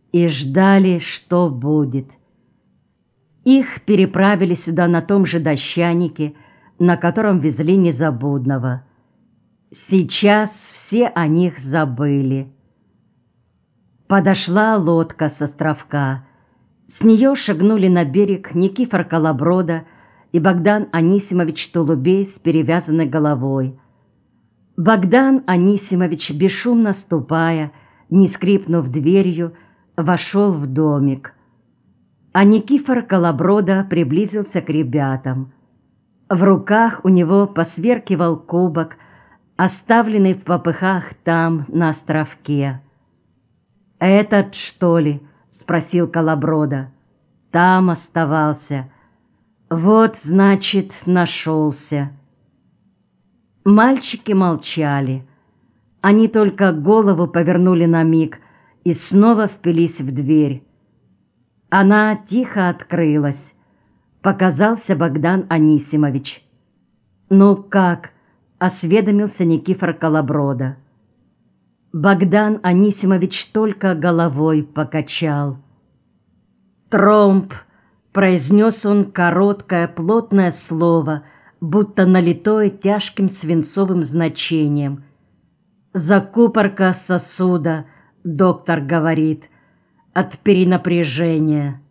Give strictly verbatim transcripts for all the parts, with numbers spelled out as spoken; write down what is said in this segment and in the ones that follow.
и ждали, что будет. Их переправили сюда на том же дощанике, на котором везли Незабудного. Сейчас все о них забыли. Подошла лодка с островка. С нее шагнули на берег Никифор Колоброда и Богдан Анисимович Тулубей с перевязанной головой. Богдан Анисимович, бесшумно ступая, не скрипнув дверью, вошел в домик. А Никифор Колоброда приблизился к ребятам. В руках у него посверкивал кубок, оставленный в попыхах там, на островке. «Этот, что ли?» — спросил Колоброда. «Там оставался. Вот, значит, нашелся». Мальчики молчали. Они только голову повернули на миг и снова впились в дверь. Она тихо открылась. Показался Богдан Анисимович. «Ну как?» — осведомился Никифор Колоброда. Богдан Анисимович только головой покачал. «Тромб!» — произнес он короткое плотное слово, будто налитое тяжким свинцовым значением. «Закупорка сосуда», — доктор говорит, — «от перенапряжения».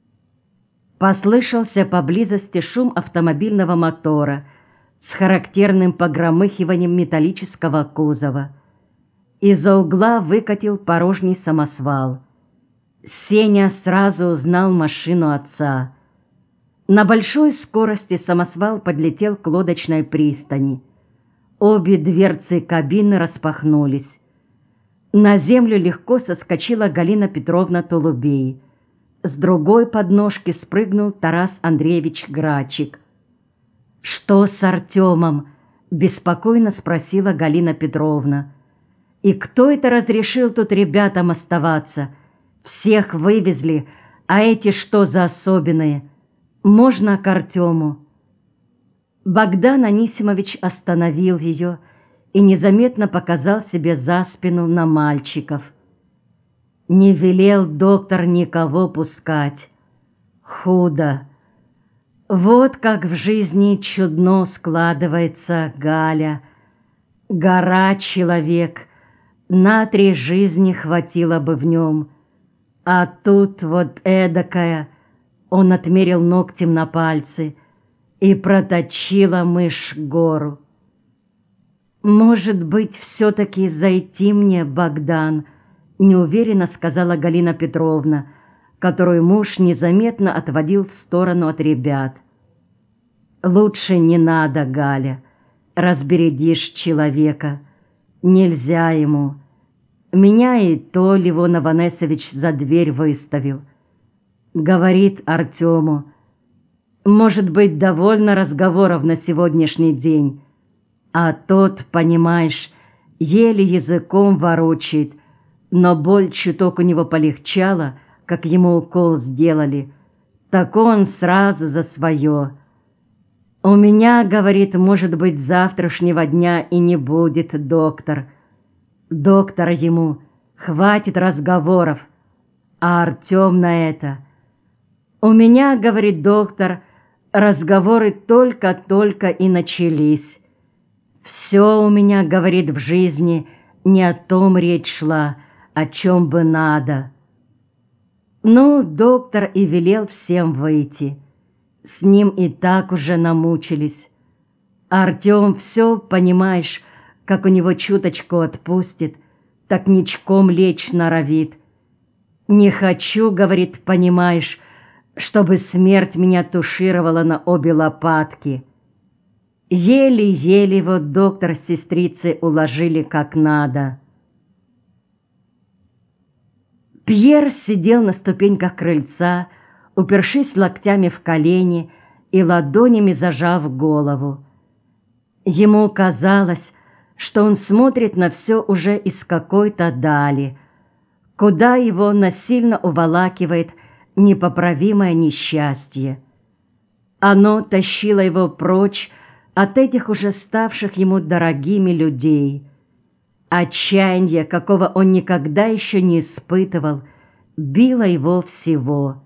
Послышался поблизости шум автомобильного мотора с характерным погромыхиванием металлического кузова. Из-за угла выкатил порожний самосвал. Сеня сразу узнал машину отца. На большой скорости самосвал подлетел к лодочной пристани. Обе дверцы кабины распахнулись. На землю легко соскочила Галина Петровна Тулубей. С другой подножки спрыгнул Тарас Андреевич Грачик. «Что с Артемом?» – беспокойно спросила Галина Петровна. «И кто это разрешил тут ребятам оставаться? Всех вывезли, а эти что за особенные? Можно к Артему?» Богдан Анисимович остановил ее и незаметно показал себе за спину на мальчиков. Не велел доктор никого пускать. Худо. Вот как в жизни чудно складывается, Галя. Гора человек, на три жизни хватило бы в нем. А тут вот эдакая, он отмерил ногтем на пальцы, и проточила мышь гору. «Может быть, все-таки зайти мне, Богдан?» — неуверенно сказала Галина Петровна, которую муж незаметно отводил в сторону от ребят. «Лучше не надо, Галя, разбередишь человека. Нельзя ему. Меня и то Левон Аванесович за дверь выставил. Говорит Артему: может быть, довольно разговоров на сегодняшний день. А тот, понимаешь, еле языком ворочает, но боль чуток у него полегчала, как ему укол сделали, так он сразу за свое. У меня, говорит, может быть, завтрашнего дня и не будет, доктор. Доктор ему: хватит разговоров. А Артем на это: у меня, говорит доктор, разговоры только-только и начались. Все у меня, говорит, в жизни не о том речь шла, о чем бы надо. Ну, доктор и велел всем выйти. С ним и так уже намучились. Артем все, понимаешь, как у него чуточку отпустит, так ничком лечь норовит. Не хочу, говорит, понимаешь, чтобы смерть меня тушировала на обе лопатки. Еле-еле вот доктор с сестрицей уложили как надо. Пьер сидел на ступеньках крыльца, упершись локтями в колени и ладонями зажав голову. Ему казалось, что он смотрит на все уже из какой-то дали, куда его насильно уволакивает непоправимое несчастье. Оно тащило его прочь от этих уже ставших ему дорогими людей. Отчаяние, какого он никогда еще не испытывал, било его всего.